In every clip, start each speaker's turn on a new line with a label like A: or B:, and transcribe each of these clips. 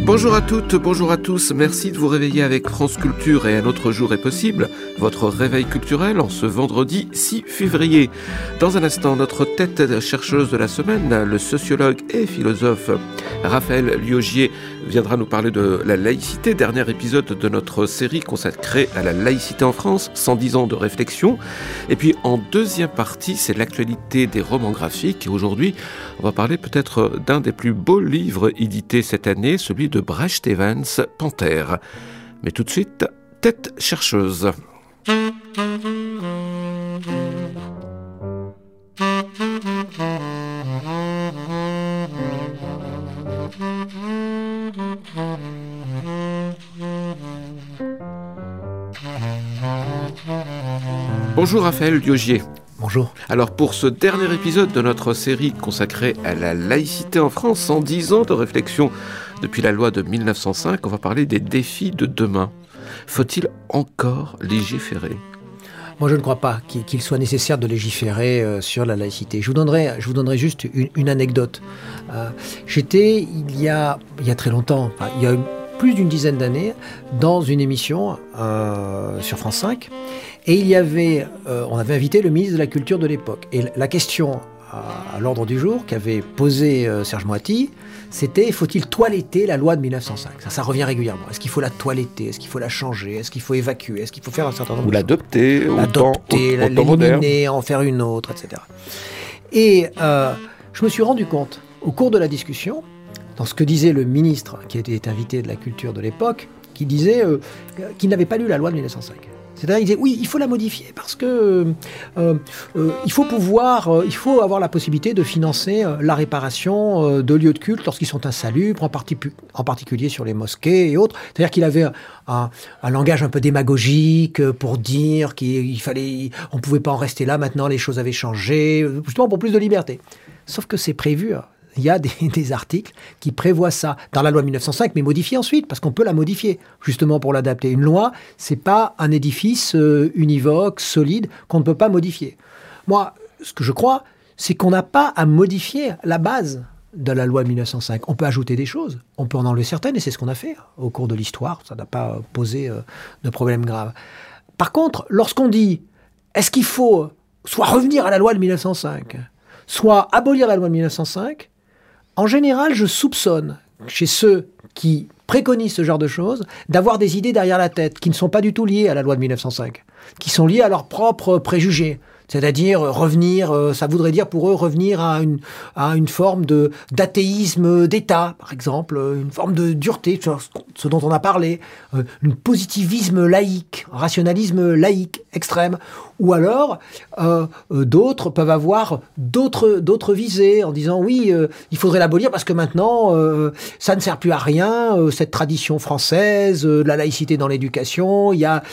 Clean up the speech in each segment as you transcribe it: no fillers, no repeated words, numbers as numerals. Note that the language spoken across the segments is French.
A: Bonjour à toutes, bonjour à tous, merci de vous réveiller avec France Culture et Un autre jour est possible, votre réveil culturel en ce vendredi 6 février. Dans un instant, notre tête chercheuse de la semaine, le sociologue et philosophe Raphaël Liogier viendra nous parler de la laïcité, dernier épisode de notre série consacrée à la laïcité en France, 110 ans de réflexion. Et puis en deuxième partie, c'est l'actualité des romans graphiques. Et aujourd'hui, on va parler peut-être d'un des plus beaux livres édités cette année, celui de Bret Evans, Panthère. Mais tout de suite, tête chercheuse. Bonjour Raphaël Liogier.
B: Bonjour.
A: Alors pour ce dernier épisode de notre série consacrée à la laïcité en France, 110 ans de réflexion depuis la loi de 1905, on va parler des défis de demain. Faut-il encore légiférer ?
B: Moi, je ne crois pas qu'il soit nécessaire de légiférer sur la laïcité. Je vous donnerai juste une anecdote. J'étais, il y a très longtemps, il y a plus d'une dizaine d'années, dans une émission sur France 5, et on avait invité le ministre de la Culture de l'époque. Et la question à l'ordre du jour qu'avait posée Serge Moati, c'était: faut-il toiletter la loi de 1905 ? Ça revient régulièrement. Est-ce qu'il faut la toiletter ? Est-ce qu'il faut la changer ? Est-ce qu'il faut évacuer ? Est-ce qu'il faut faire un certain nombre de choses ?
A: L'adopter,
B: l'éliminer, en faire une autre, etc. Et je me suis rendu compte, au cours de la discussion, dans ce que disait le ministre qui était invité de la Culture de l'époque, qui disait qu'il n'avait pas lu la loi de 1905. C'est-à-dire, il disait oui, il faut la modifier parce que il faut avoir la possibilité de financer la réparation de lieux de culte lorsqu'ils sont insalubres, en particulier sur les mosquées et autres. C'est-à-dire qu'il avait un langage un peu démagogique pour dire on pouvait pas en rester là. Maintenant, les choses avaient changé, justement pour plus de liberté. Sauf que c'est prévu. Il y a des articles qui prévoient ça dans la loi de 1905, mais modifiés ensuite, parce qu'on peut la modifier, justement pour l'adapter. Une loi, c'est pas un édifice univoque, solide, qu'on ne peut pas modifier. Moi, ce que je crois, c'est qu'on n'a pas à modifier la base de la loi de 1905. On peut ajouter des choses, on peut en enlever certaines, et c'est ce qu'on a fait au cours de l'histoire. Ça n'a pas posé de problème grave. Par contre, lorsqu'on dit, est-ce qu'il faut soit revenir à la loi de 1905, soit abolir la loi de 1905, en général, je soupçonne chez ceux qui préconisent ce genre de choses d'avoir des idées derrière la tête qui ne sont pas du tout liées à la loi de 1905, qui sont liées à leurs propres préjugés. C'est-à-dire revenir, ça voudrait dire pour eux revenir à une forme d'athéisme d'État, par exemple, une forme de dureté, ce dont on a parlé, un positivisme laïque, un rationalisme laïque extrême. Ou alors, d'autres peuvent avoir d'autres visées en disant oui, il faudrait l'abolir parce que maintenant, ça ne sert plus à rien, cette tradition française, de la laïcité dans l'éducation, il y a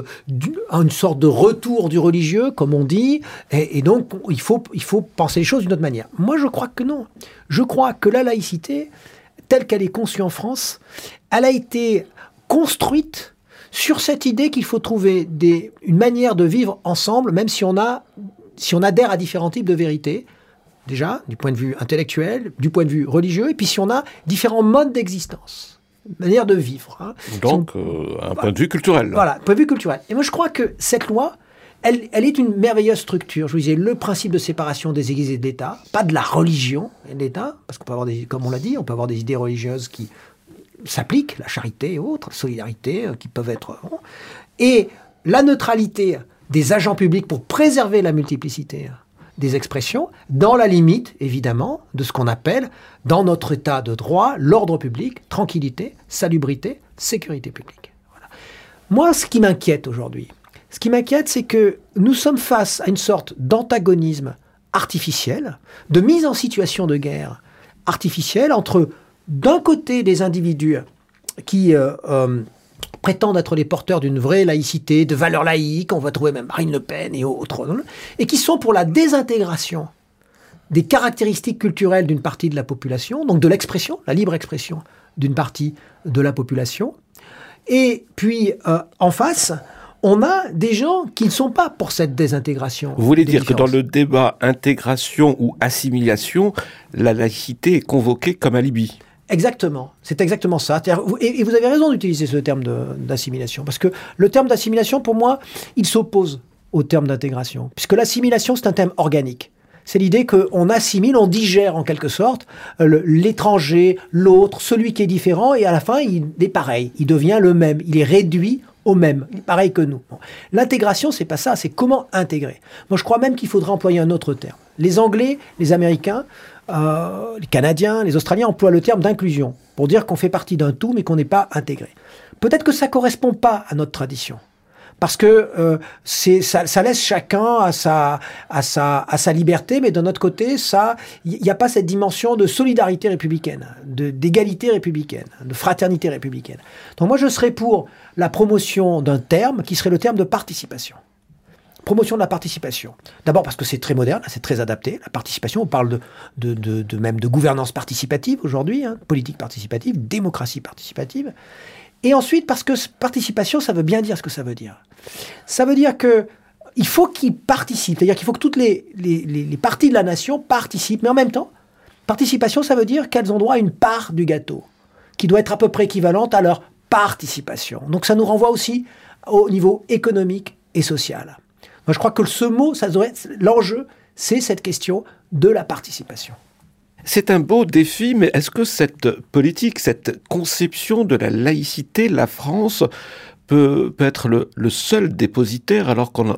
B: une sorte de retour du religieux, comme on dit, et donc il faut penser les choses d'une autre manière. Moi, je crois que non. Je crois que la laïcité, telle qu'elle est conçue en France, elle a été construite sur cette idée qu'il faut trouver une manière de vivre ensemble, même si on adhère à différents types de vérités, déjà, du point de vue intellectuel, du point de vue religieux, et puis si on a différents modes d'existence, manière de vivre. Hein.
A: Donc, un point de vue culturel.
B: Voilà, point de vue culturel. Et moi, je crois que cette loi, elle est une merveilleuse structure. Je vous disais, le principe de séparation des Églises et de l'État, pas de la religion et de l'État, parce qu'on peut avoir comme on l'a dit, on peut avoir des idées religieuses qui s'appliquent, la charité et autres, la solidarité, qui peuvent être... Et la neutralité des agents publics pour préserver la multiplicité des expressions, dans la limite, évidemment, de ce qu'on appelle, dans notre état de droit, l'ordre public, tranquillité, salubrité, sécurité publique. Voilà. Moi, ce qui m'inquiète aujourd'hui, c'est que nous sommes face à une sorte d'antagonisme artificiel, de mise en situation de guerre artificielle entre, d'un côté, des individus qui prétendent être les porteurs d'une vraie laïcité, de valeurs laïques, on va trouver même Marine Le Pen et autres, et qui sont pour la désintégration des caractéristiques culturelles d'une partie de la population, donc de l'expression, la libre expression d'une partie de la population. Et puis, en face, on a des gens qui ne sont pas pour cette désintégration.
A: Vous voulez dire que dans le débat intégration ou assimilation, la laïcité est convoquée comme alibi ?
B: Exactement, c'est exactement ça. Et vous avez raison d'utiliser ce terme d'assimilation, parce que le terme d'assimilation, pour moi, il s'oppose au terme d'intégration, puisque l'assimilation, c'est un terme organique. C'est l'idée qu'on assimile, on digère en quelque sorte l'étranger, l'autre, celui qui est différent, et à la fin, il est pareil, il devient le même, il est réduit au même, pareil que nous. Bon. L'intégration, c'est pas ça, c'est comment intégrer. Moi, je crois même qu'il faudrait employer un autre terme. Les Anglais, les Américains, les Canadiens, les Australiens emploient le terme d'inclusion pour dire qu'on fait partie d'un tout, mais qu'on n'est pas intégré. Peut-être que ça correspond pas à notre tradition. Parce que ça laisse chacun à sa liberté, mais d'un autre côté, il n'y a pas cette dimension de solidarité républicaine, d'égalité républicaine, de fraternité républicaine. Donc moi, je serais pour la promotion d'un terme qui serait le terme de participation. Promotion de la participation. D'abord parce que c'est très moderne, c'est très adapté. La participation, on parle même de gouvernance participative aujourd'hui, politique participative, démocratie participative. Et ensuite, parce que participation, ça veut bien dire ce que ça veut dire. Ça veut dire qu'il faut qu'ils participent, c'est-à-dire qu'il faut que toutes les parties de la nation participent, mais en même temps, participation, ça veut dire qu'elles ont droit à une part du gâteau, qui doit être à peu près équivalente à leur participation. Donc ça nous renvoie aussi au niveau économique et social. Moi, je crois que ce mot, l'enjeu, c'est cette question de la participation.
A: C'est un beau défi, mais est-ce que cette politique, cette conception de la laïcité, la France peut être le seul dépositaire alors qu'on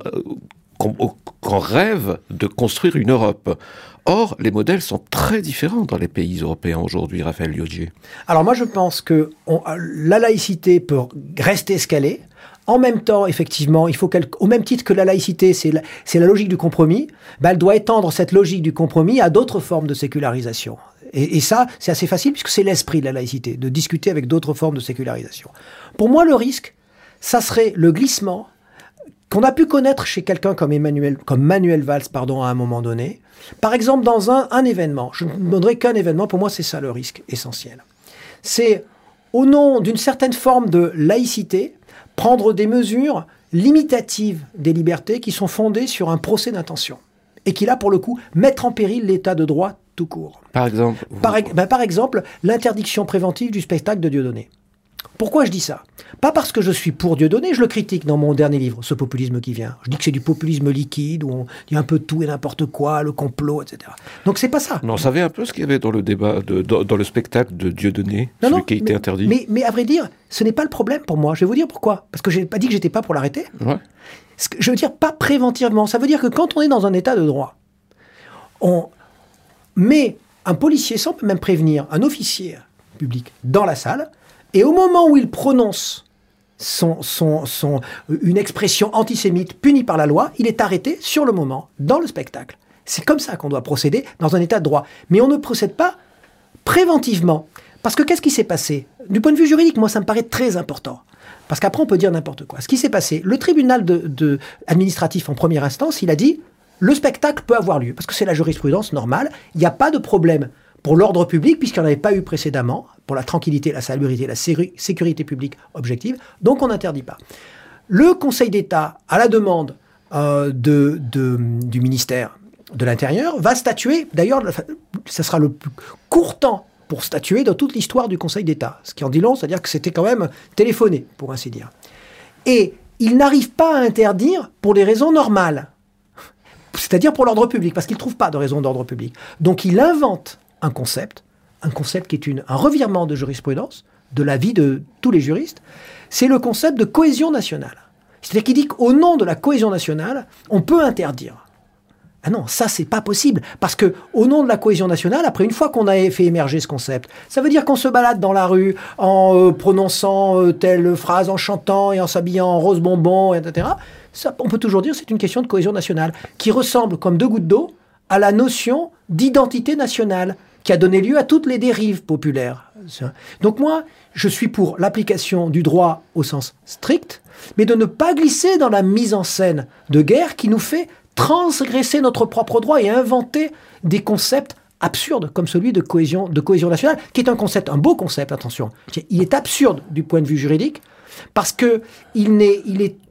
A: rêve de construire une Europe? Or, les modèles sont très différents dans les pays européens aujourd'hui, Raphaël Liogier.
B: Alors moi, je pense que la laïcité peut rester ce qu'elle est. En même temps, effectivement, il faut au même titre que la laïcité, c'est la logique du compromis, elle doit étendre cette logique du compromis à d'autres formes de sécularisation. Et ça, c'est assez facile puisque c'est l'esprit de la laïcité, de discuter avec d'autres formes de sécularisation. Pour moi, le risque, ça serait le glissement qu'on a pu connaître chez quelqu'un comme Manuel Valls, à un moment donné. Par exemple, dans un événement, je ne donnerai qu'un événement, pour moi, c'est ça le risque essentiel. C'est, au nom d'une certaine forme de laïcité, prendre des mesures limitatives des libertés qui sont fondées sur un procès d'intention et qui, là, pour le coup, mettent en péril l'état de droit tout court.
A: Par exemple
B: Par exemple, l'interdiction préventive du spectacle de Dieudonné. Pourquoi je dis ça? Pas parce que je suis pour Dieudonné, je le critique dans mon dernier livre, ce populisme qui vient. Je dis que c'est du populisme liquide, où on dit un peu tout et n'importe quoi, le complot, etc. Donc c'est pas ça.
A: Mais on savait un peu ce qu'il y avait dans le débat, dans le spectacle de Dieudonné, celui qui a été interdit.
B: Mais à vrai dire, ce n'est pas le problème pour moi. Je vais vous dire pourquoi. Parce que je n'ai pas dit que j'étais pas pour l'arrêter.
A: Ouais.
B: Je veux dire pas préventivement. Ça veut dire que quand on est dans un état de droit, on met un policier, sans même prévenir, un officier public dans la salle, et au moment où il prononce une expression antisémite punie par la loi, il est arrêté sur le moment, dans le spectacle. C'est comme ça qu'on doit procéder dans un état de droit. Mais on ne procède pas préventivement. Parce que qu'est-ce qui s'est passé? Du point de vue juridique, moi, ça me paraît très important. Parce qu'après, on peut dire n'importe quoi. Ce qui s'est passé, le tribunal administratif en première instance, il a dit le spectacle peut avoir lieu. Parce que c'est la jurisprudence normale. Il n'y a pas de problème pour l'ordre public, puisqu'il n'y en avait pas eu précédemment, pour la tranquillité, la salubrité, la sécurité publique objective. Donc, on n'interdit pas. Le Conseil d'État, à la demande du ministère de l'Intérieur, va statuer. D'ailleurs, ça sera le plus court temps pour statuer dans toute l'histoire du Conseil d'État. Ce qui en dit long, c'est-à-dire que c'était quand même téléphoné, pour ainsi dire. Et il n'arrive pas à interdire pour des raisons normales. C'est-à-dire pour l'ordre public, parce qu'il ne trouve pas de raison d'ordre public. Donc il invente un concept qui est un revirement de jurisprudence, de l'avis de tous les juristes, c'est le concept de cohésion nationale. C'est-à-dire qu'il dit qu'au nom de la cohésion nationale, on peut interdire. Ah non, ça c'est pas possible, parce que au nom de la cohésion nationale, après une fois qu'on a fait émerger ce concept, ça veut dire qu'on se balade dans la rue en prononçant telle phrase, en chantant et en s'habillant en rose bonbon, etc. Ça, on peut toujours dire que c'est une question de cohésion nationale, qui ressemble comme deux gouttes d'eau à la notion d'identité nationale, qui a donné lieu à toutes les dérives populaires. Donc moi, je suis pour l'application du droit au sens strict, mais de ne pas glisser dans la mise en scène de guerre qui nous fait transgresser notre propre droit et inventer des concepts absurdes comme celui de cohésion nationale, qui est un beau concept, attention. Il est absurde du point de vue juridique, parce que il est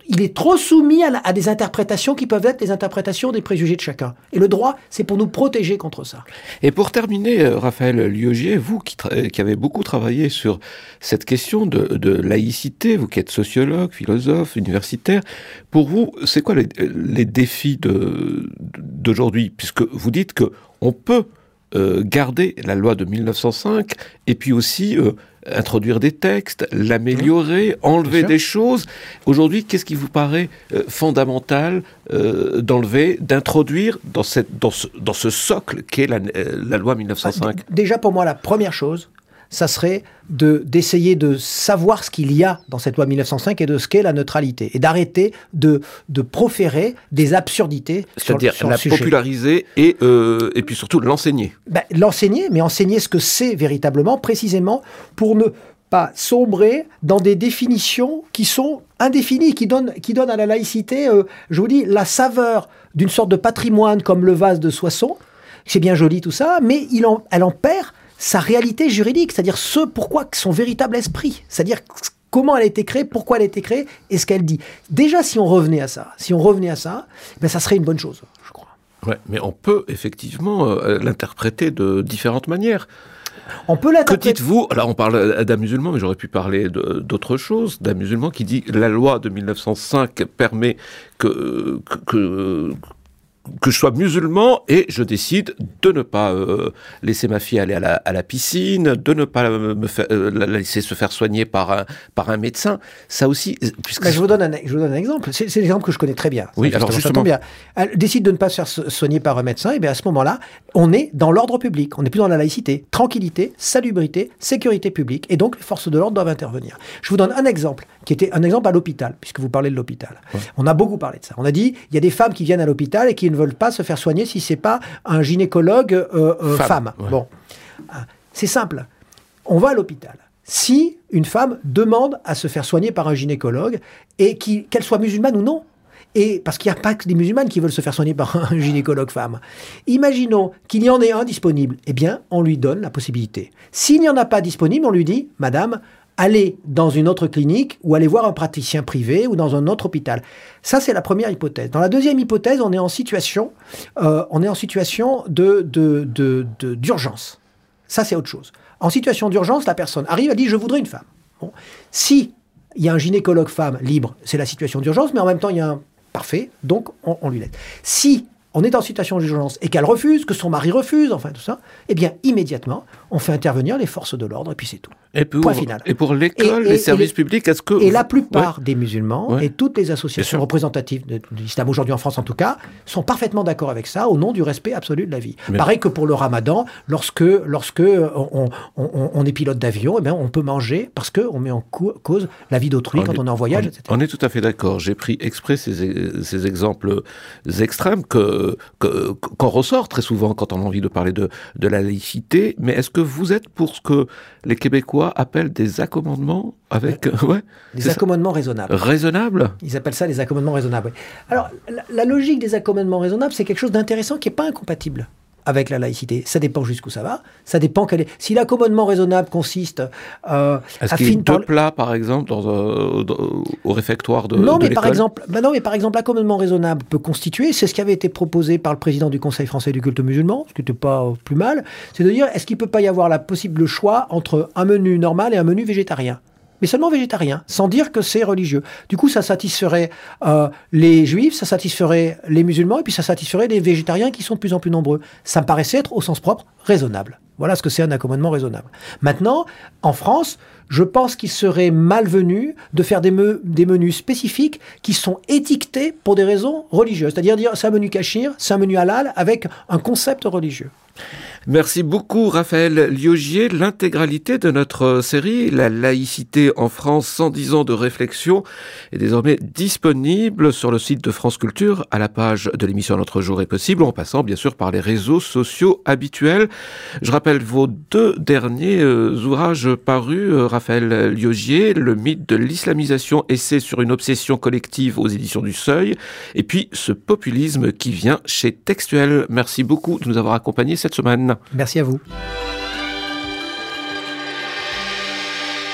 B: il est trop soumis à des interprétations qui peuvent être les interprétations des préjugés de chacun. Et le droit, c'est pour nous protéger contre ça.
A: Et pour terminer, Raphaël Liogier, vous qui avez beaucoup travaillé sur cette question de laïcité, vous qui êtes sociologue, philosophe, universitaire, pour vous, c'est quoi les défis d'aujourd'hui? Puisque vous dites qu'on peut garder la loi de 1905 et puis aussi introduire des textes, l'améliorer, enlever des choses. Aujourd'hui, qu'est-ce qui vous paraît fondamental d'enlever, d'introduire dans ce socle qu'est la loi 1905?
B: Déjà, pour moi, la première chose, ça serait d'essayer de savoir ce qu'il y a dans cette loi 1905 et de ce qu'est la neutralité. Et d'arrêter de proférer des absurdités
A: C'est-à-dire
B: sur
A: la
B: le sujet.
A: populariser et puis surtout l'enseigner.
B: L'enseigner, mais enseigner ce que c'est véritablement, précisément pour ne pas sombrer dans des définitions qui sont indéfinies, qui donnent à la laïcité, je vous dis, la saveur d'une sorte de patrimoine comme le vase de Soissons. C'est bien joli tout ça, mais elle en perd sa réalité juridique, c'est-à-dire pourquoi son véritable esprit, c'est-à-dire comment elle a été créée, pourquoi elle a été créée, et ce qu'elle dit. Déjà, si on revenait à ça, ça serait une bonne chose, je crois.
A: Ouais, mais on peut effectivement l'interpréter de différentes manières.
B: On peut l'interpréter.
A: Que dites-vous? Alors on parle d'un musulman, mais j'aurais pu parler d'autre chose. D'un musulman qui dit la loi de 1905 permet que je sois musulman et je décide de ne pas laisser ma fille aller à la piscine, de ne pas la laisser se faire soigner par un médecin. Ça aussi, puisque
B: je vous donne un exemple. C'est l'exemple que je connais très bien.
A: Oui, alors justement,
B: ça tombe bien. Elle décide de ne pas se faire soigner par un médecin. Et bien à ce moment-là, on est dans l'ordre public. On n'est plus dans la laïcité. Tranquillité, salubrité, sécurité publique. Et donc les forces de l'ordre doivent intervenir. Je vous donne un exemple qui était un exemple à l'hôpital, puisque vous parlez de l'hôpital. Ouais. On a beaucoup parlé de ça. On a dit il y a des femmes qui viennent à l'hôpital et qui ne veulent pas se faire soigner si c'est pas un gynécologue femme. Ouais. Bon, c'est simple. On va à l'hôpital. Si une femme demande à se faire soigner par un gynécologue et qu'elle soit musulmane ou non, et parce qu'il n'y a pas que des musulmanes qui veulent se faire soigner par un gynécologue femme. Imaginons qu'il y en ait un disponible. Eh bien, on lui donne la possibilité. S'il n'y en a pas disponible, on lui dit, madame, aller dans une autre clinique ou aller voir un praticien privé ou dans un autre hôpital. Ça, c'est la première hypothèse. Dans la deuxième hypothèse, on est en situation d'urgence. Ça, c'est autre chose. En situation d'urgence, la personne arrive, elle dit « je voudrais une femme ». Bon. Si il y a un gynécologue femme libre, c'est la situation d'urgence, mais en même temps, il y a un parfait, donc on lui laisse. Si on est en situation d'urgence et qu'elle refuse, que son mari refuse, enfin tout ça, eh bien, immédiatement, on fait intervenir les forces de l'ordre et puis c'est tout. Point final.
A: Et pour l'école, les services publics, est-ce que...
B: Et la plupart des musulmans et toutes les associations représentatives de l'islam, aujourd'hui en France en tout cas, sont parfaitement d'accord avec ça, au nom du respect absolu de la vie. Pareil que pour le ramadan, lorsque on est pilote d'avion, eh bien, on peut manger parce qu'on met en cause la vie d'autrui quand on est en voyage, etc.
A: On est tout à fait d'accord. J'ai pris exprès ces exemples extrêmes qu'on ressort très souvent quand on a envie de parler de la laïcité. Mais est-ce que vous êtes pour ce que les Québécois appellent des accommodements avec...
B: des accommodements raisonnables.
A: Raisonnables ? Ils
B: appellent ça les accommodements raisonnables. Oui. Alors, la logique des accommodements raisonnables, c'est quelque chose d'intéressant qui n'est pas incompatible avec la laïcité. Ça dépend jusqu'où ça va. Ça dépend si l'accommodement raisonnable consiste
A: Est-ce qu'il y a deux plats, par exemple, au réfectoire de
B: l'école ? Non, mais par exemple, l'accommodement raisonnable peut constituer, c'est ce qui avait été proposé par le président du Conseil français du culte musulman, ce qui n'était pas plus mal, c'est de dire, est-ce qu'il ne peut pas y avoir le choix entre un menu normal et un menu végétarien ? Mais seulement végétarien, sans dire que c'est religieux. Du coup, ça satisferait les juifs, ça satisferait les musulmans, et puis ça satisferait les végétariens qui sont de plus en plus nombreux. Ça me paraissait être, au sens propre, raisonnable. Voilà ce que c'est un accommodement raisonnable. Maintenant, en France, je pense qu'il serait malvenu de faire des menus spécifiques qui sont étiquetés pour des raisons religieuses. C'est-à-dire dire, c'est un menu cachir, c'est un menu halal, avec un concept religieux.
A: Merci beaucoup Raphaël Liogier. L'intégralité de notre série, La laïcité en France, 110 ans de réflexion, est désormais disponible sur le site de France Culture, à la page de l'émission Notre jour est possible, en passant bien sûr par les réseaux sociaux habituels. Je rappelle vos deux derniers ouvrages parus, Raphaël Liogier, Le mythe de l'islamisation, essai sur une obsession collective aux éditions du Seuil, et puis Ce populisme qui vient chez Textuel. Merci beaucoup de nous avoir accompagnés cette semaine.
B: Merci à vous.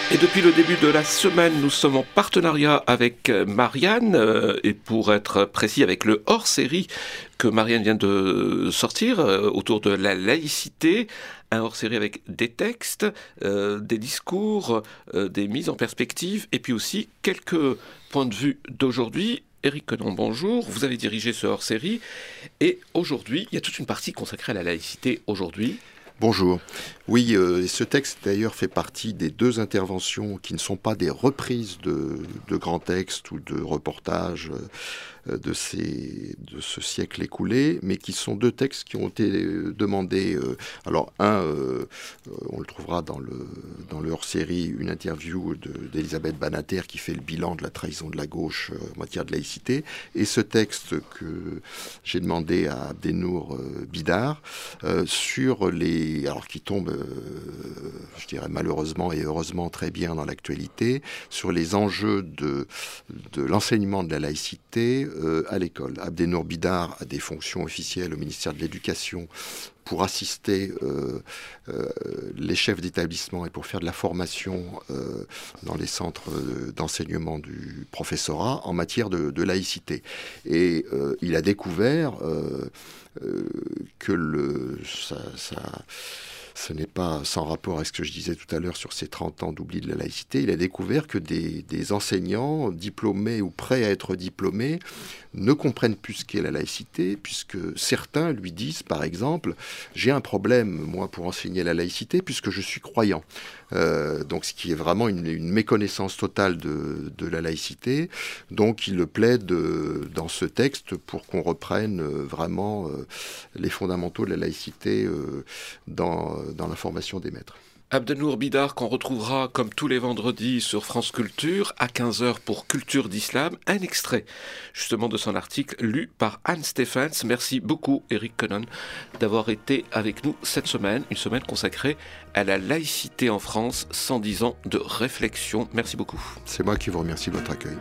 A: Et depuis le début de la semaine, nous sommes en partenariat avec Marianne, et pour être précis avec le hors-série que Marianne vient de sortir autour de la laïcité, un hors-série avec des textes, des discours, des mises en perspective, et puis aussi quelques points de vue d'aujourd'hui. Éric Quenon, bonjour, vous avez dirigé ce hors-série, et aujourd'hui, il y a toute une partie consacrée à la laïcité aujourd'hui.
C: Bonjour. Oui, ce texte d'ailleurs fait partie des 2 interventions qui ne sont pas des reprises de grands textes ou de reportages de ce siècle écoulé, mais qui sont 2 textes qui ont été demandés. Alors un, on le trouvera dans le hors-série, une interview d'Elisabeth Banater qui fait le bilan de la trahison de la gauche en matière de laïcité, et ce texte que j'ai demandé à Abdenour Bidar sur alors qui tombe, je dirais malheureusement et heureusement très bien dans l'actualité, sur les enjeux de l'enseignement de la laïcité à l'école. Abdenour Bidar a des fonctions officielles au ministère de l'Éducation pour assister les chefs d'établissement et pour faire de la formation dans les centres d'enseignement du professorat en matière de laïcité. Et il a découvert que ce n'est pas sans rapport avec ce que je disais tout à l'heure sur ces 30 ans d'oubli de la laïcité. Il a découvert que des enseignants diplômés ou prêts à être diplômés ne comprennent plus ce qu'est la laïcité, puisque certains lui disent, par exemple, j'ai un problème, moi, pour enseigner la laïcité, puisque je suis croyant. Donc, ce qui est vraiment une méconnaissance totale de la laïcité. Donc, il plaide dans ce texte pour qu'on reprenne vraiment les fondamentaux de la laïcité dans la formation des maîtres.
A: Abdenour Bidar, qu'on retrouvera comme tous les vendredis sur France Culture à 15h pour Culture d'Islam, un extrait justement de son article lu par Anne Stephens. Merci beaucoup Éric Quenon d'avoir été avec nous cette semaine, une semaine consacrée à la laïcité en France, 110 ans de réflexion. Merci beaucoup.
C: C'est moi qui vous remercie de votre accueil.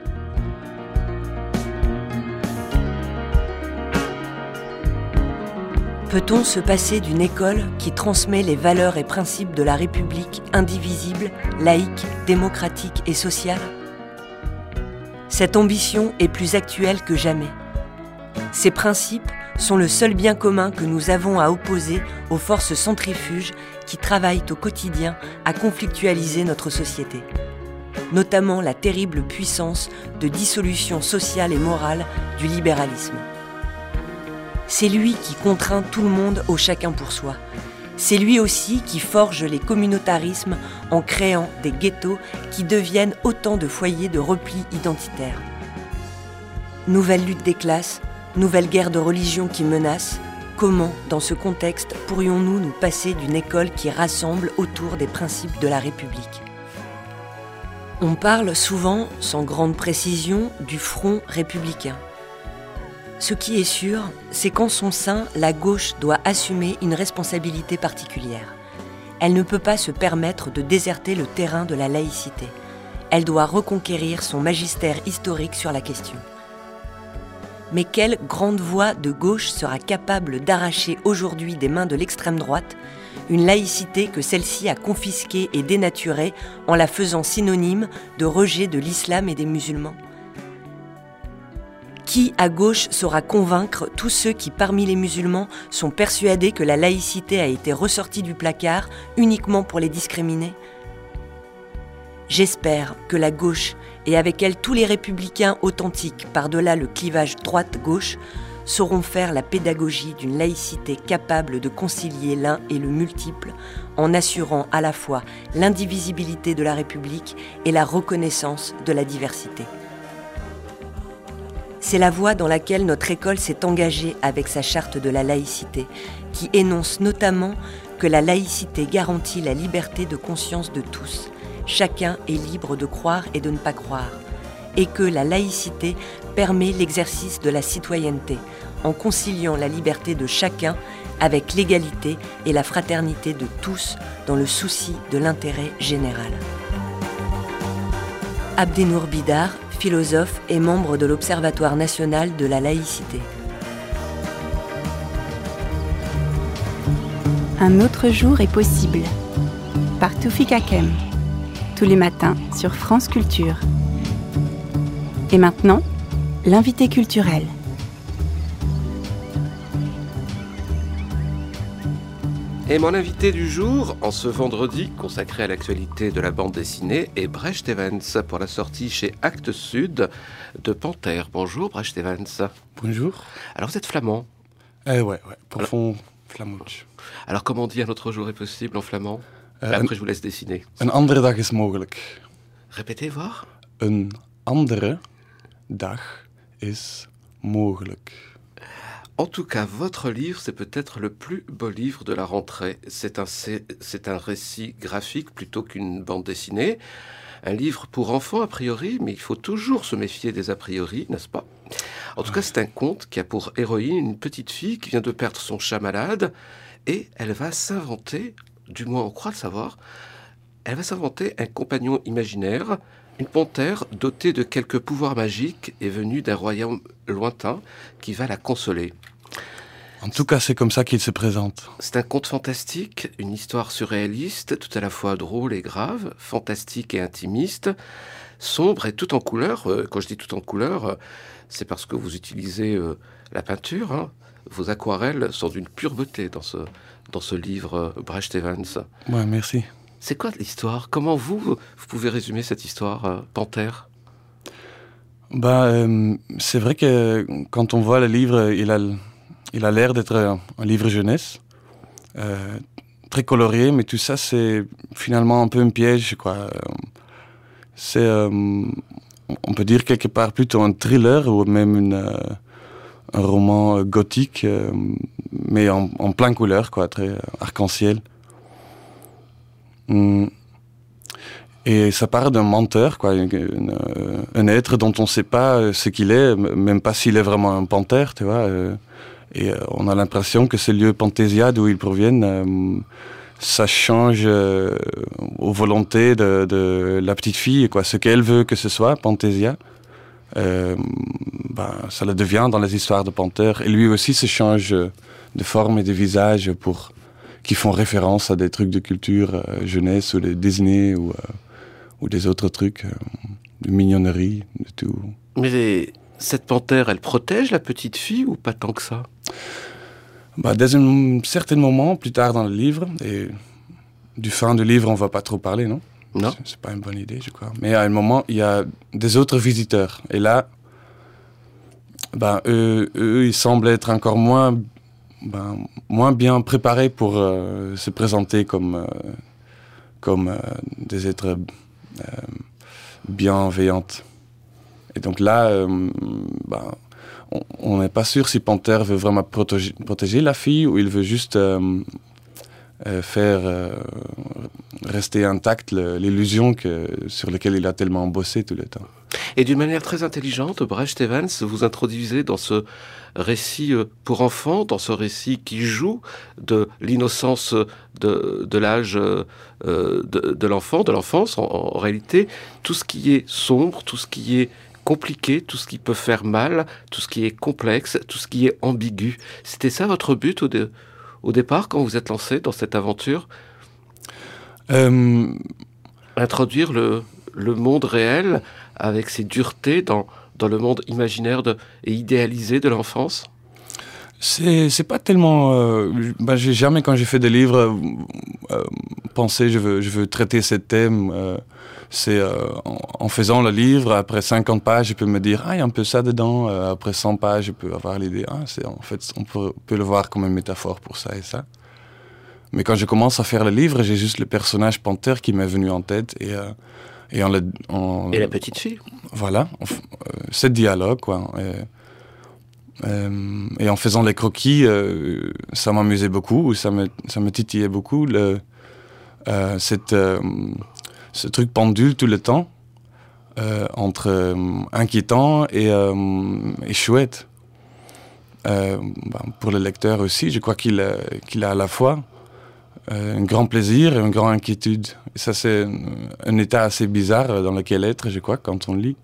D: Peut-on se passer d'une école qui transmet les valeurs et principes de la République indivisible, laïque, démocratique et sociale ? Cette ambition est plus actuelle que jamais. Ces principes sont le seul bien commun que nous avons à opposer aux forces centrifuges qui travaillent au quotidien à conflictualiser notre société. Notamment la terrible puissance de dissolution sociale et morale du libéralisme. C'est lui qui contraint tout le monde au chacun pour soi. C'est lui aussi qui forge les communautarismes en créant des ghettos qui deviennent autant de foyers de repli identitaire. Nouvelle lutte des classes, nouvelle guerre de religion qui menace. Comment, dans ce contexte, pourrions-nous nous passer d'une école qui rassemble autour des principes de la République ? On parle souvent, sans grande précision, du front républicain. Ce qui est sûr, c'est qu'en son sein, la gauche doit assumer une responsabilité particulière. Elle ne peut pas se permettre de déserter le terrain de la laïcité. Elle doit reconquérir son magistère historique sur la question. Mais quelle grande voix de gauche sera capable d'arracher aujourd'hui des mains de l'extrême droite une laïcité que celle-ci a confisquée et dénaturée en la faisant synonyme de rejet de l'islam et des musulmans ? Qui, à gauche, saura convaincre tous ceux qui, parmi les musulmans, sont persuadés que la laïcité a été ressortie du placard uniquement pour les discriminer ? J'espère que la gauche, et avec elle tous les républicains authentiques par-delà le clivage droite-gauche, sauront faire la pédagogie d'une laïcité capable de concilier l'un et le multiple, en assurant à la fois l'indivisibilité de la République et la reconnaissance de la diversité. C'est la voie dans laquelle notre école s'est engagée avec sa charte de la laïcité, qui énonce notamment que la laïcité garantit la liberté de conscience de tous. Chacun est libre de croire et de ne pas croire, et que la laïcité permet l'exercice de la citoyenneté, en conciliant la liberté de chacun avec l'égalité et la fraternité de tous dans le souci de l'intérêt général. Abdenour Bidar, philosophe et membre de l'Observatoire national de la laïcité.
E: Un autre jour est possible, par Toufik Hakem. tous les matins sur France Culture. Et maintenant, l'invité culturel.
A: Et mon invité du jour, en ce vendredi consacré à l'actualité de la bande dessinée, est Brecht Evans pour la sortie chez Actes Sud de Panthère. Bonjour Brecht Evans.
F: Bonjour.
A: Alors vous êtes flamand?
F: Ouais, profond flamouch.
A: Alors comment on dit un autre jour est possible en flamand? Après je vous laisse dessiner.
F: Een andere dag is mogelijk.
A: Répétez voir.
F: Een andere dag is mogelijk.
A: En tout cas, votre livre, c'est peut-être le plus beau livre de la rentrée. C'est un récit graphique plutôt qu'une bande dessinée. Un livre pour enfants, a priori, mais il faut toujours se méfier des a priori, n'est-ce pas? En tout cas, c'est un conte qui a pour héroïne une petite fille qui vient de perdre son chat malade et elle va s'inventer, du moins on croit le savoir, elle va s'inventer un compagnon imaginaire, une panthère dotée de quelques pouvoirs magiques et venue d'un royaume lointain qui va la consoler.
F: En tout cas, c'est comme ça qu'il se présente.
A: C'est un conte fantastique, une histoire surréaliste, tout à la fois drôle et grave, fantastique et intimiste, sombre et tout en couleur. Quand je dis tout en couleur, c'est parce que vous utilisez la peinture. Hein. Vos aquarelles sont d'une pure beauté dans ce livre Brecht Evans.
F: Ouais, merci.
A: C'est quoi l'histoire? Comment vous pouvez résumer cette histoire, Panthère?
F: C'est vrai que quand on voit le livre, il a l'air d'être un livre jeunesse, très coloré, mais tout ça, c'est finalement un peu un piège, quoi. C'est, on peut dire quelque part plutôt un thriller ou même un roman gothique, mais en plein couleur, quoi, très arc-en-ciel. Et ça part d'un menteur, quoi, un être dont on ne sait pas ce qu'il est, même pas s'il est vraiment un panthère, tu vois. Et on a l'impression que ce lieu Panthésia d'où ils proviennent, ça change aux volontés de la petite fille, quoi. Ce qu'elle veut que ce soit, Panthésia, ça le devient dans les histoires de panthères. Et lui aussi se change de forme et de visage qui font référence à des trucs de culture jeunesse ou de Disney ou des autres trucs de mignonnerie, de tout.
A: Mais cette panthère, elle protège la petite fille ou pas tant que ça?
F: Dès un certain moment, plus tard dans le livre, et du fin du livre, on ne va pas trop parler, non?
A: Non.
F: C'est pas une bonne idée, je crois. Mais à un moment, il y a des autres visiteurs. Et là, eux, ils semblent être encore moins bien préparés pour se présenter comme des êtres bienveillantes. Et donc là, on n'est pas sûr si Panthère veut vraiment protéger la fille ou il veut juste faire rester intacte l'illusion sur laquelle il a tellement bossé tout le temps.
A: Et d'une manière très intelligente, Brecht Evans, vous introduisez dans ce récit pour enfants, dans ce récit qui joue de l'innocence de l'âge de l'enfant, de l'enfance en réalité, tout ce qui est sombre, tout ce qui est compliqué, tout ce qui peut faire mal, tout ce qui est complexe, tout ce qui est ambigu. C'était ça votre but au départ quand vous êtes lancé dans cette aventure? Introduire le monde réel avec ses duretés dans le monde imaginaire et idéalisé de l'enfance?
F: C'est pas tellement... j'ai jamais, quand j'ai fait des livres, pensé je veux traiter ce thème. C'est en faisant le livre, après 50 pages, je peux me dire, il y a un peu ça dedans. Après 100 pages, je peux avoir l'idée, en fait, on peut le voir comme une métaphore pour ça et ça. Mais quand je commence à faire le livre, j'ai juste le personnage panthère qui m'est venu en tête. Et
A: la petite fille.
F: Voilà, c'est le dialogue, quoi. Et en faisant les croquis, ça m'amusait beaucoup, ça me titillait beaucoup, ce truc pendule tout le temps, entre inquiétant et chouette. Pour le lecteur aussi, je crois qu'il a à la fois un grand plaisir et une grande inquiétude. Et ça, c'est un état assez bizarre dans lequel être, je crois, quand on lit.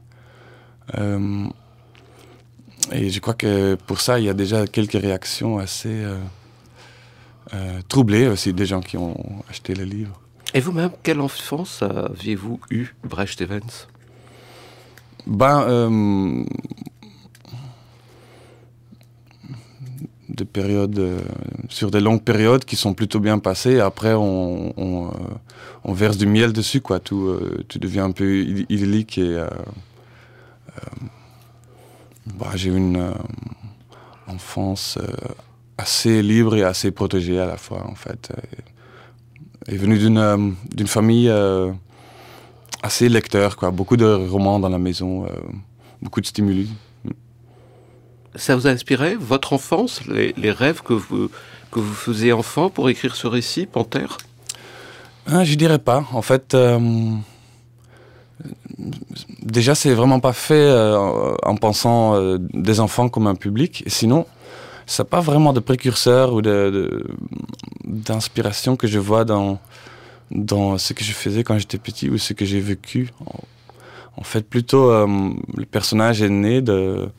F: Et je crois que pour ça, il y a déjà quelques réactions assez troublées aussi des gens qui ont acheté le livre.
A: Et vous-même, quelle enfance aviez-vous eu, Brecht Evans?
F: Des périodes, sur des longues périodes qui sont plutôt bien passées. Après, on verse du miel dessus, quoi. Tout devient un peu idyllique et j'ai eu une enfance assez libre et assez protégée à la fois, en fait. Et venue d'une famille assez lecteur, quoi. Beaucoup de romans dans la maison, beaucoup de stimuli.
A: Ça vous a inspiré, votre enfance, les rêves que vous faisiez enfant pour écrire ce récit, Panthère?
F: Je dirais pas. En fait, déjà, c'est vraiment pas fait en pensant des enfants comme un public. Et sinon, ça n'a pas vraiment de précurseur ou d'inspiration que je vois dans ce que je faisais quand j'étais petit ou ce que j'ai vécu. En fait, plutôt, le personnage est né de...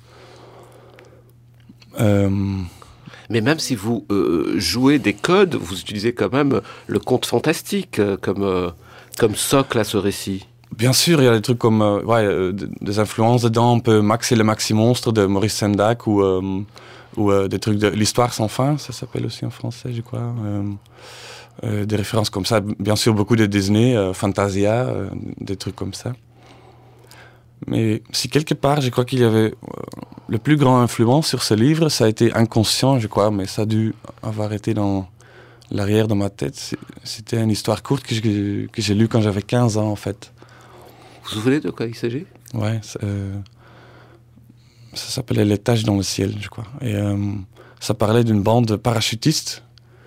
A: Mais même si vous jouez des codes, vous utilisez quand même le conte fantastique comme socle à ce récit.
F: Bien sûr, il y a des trucs comme des influences dedans, un peu Max et le Maxi Monstre de Maurice Sendak ou des trucs de l'Histoire sans fin, ça s'appelle aussi en français, je crois. Des références comme ça, bien sûr beaucoup de Disney, Fantasia, des trucs comme ça. Mais si quelque part, je crois qu'il y avait le plus grand influence sur ce livre, ça a été inconscient, je crois, mais ça a dû avoir été dans l'arrière de ma tête. C'était une histoire courte que j'ai lue quand j'avais 15 ans, en fait.
A: Vous vous souvenez de quoi il s'agit?
F: Ouais, ça s'appelait Les Taches dans le ciel, je crois. Et ça parlait d'une bande de parachutistes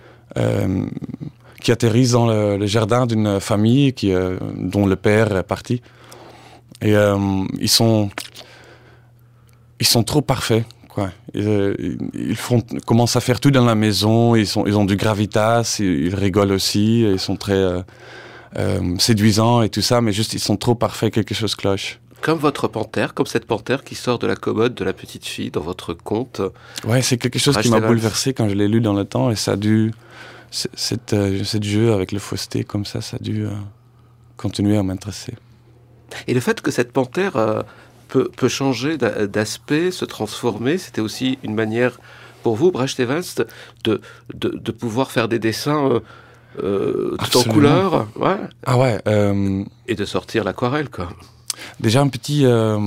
F: qui atterrissent dans le jardin d'une famille dont le père est parti. Et ils sont trop parfaits, quoi. Ils commencent à faire tout dans la maison. Ils ont du gravitas. Ils rigolent aussi. Ils sont très séduisants et tout ça. Mais juste, ils sont trop parfaits. Quelque chose cloche.
A: Comme votre panthère, comme cette panthère qui sort de la commode de la petite fille dans votre conte.
F: Ouais, c'est quelque chose qui m'a bouleversé quand je l'ai lu dans le temps. Et ça a dû... Cette jeu avec le fausseté comme ça a dû continuer à m'intéresser.
A: Et le fait que cette panthère peut changer d'aspect, se transformer, c'était aussi une manière pour vous, Brecht Evans, de pouvoir faire des dessins tout en couleur. Ouais.
F: Ah ouais.
A: Et de sortir l'aquarelle, quoi.
F: Déjà, un petit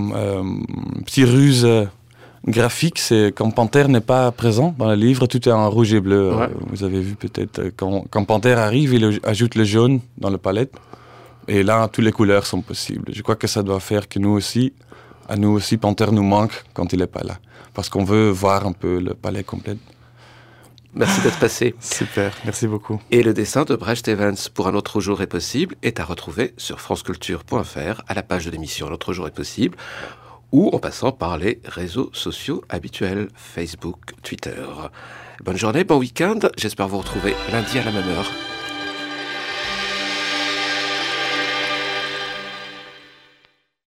F: ruse graphique, c'est quand Panthère n'est pas présent dans le livre, tout est en rouge et bleu. Ouais. Vous avez vu peut-être, quand Panthère arrive, il ajoute le jaune dans la palette. Et là, toutes les couleurs sont possibles. Je crois que ça doit faire que nous aussi, Panthère nous manque quand il n'est pas là. Parce qu'on veut voir un peu le palais complet.
A: Merci d'être passé.
F: Super, merci beaucoup.
A: Et le dessin de Brecht Evans pour Un autre jour est possible est à retrouver sur franceculture.fr à la page de l'émission Un autre jour est possible ou en passant par les réseaux sociaux habituels, Facebook, Twitter. Bonne journée, bon week-end. J'espère vous retrouver lundi à la même heure.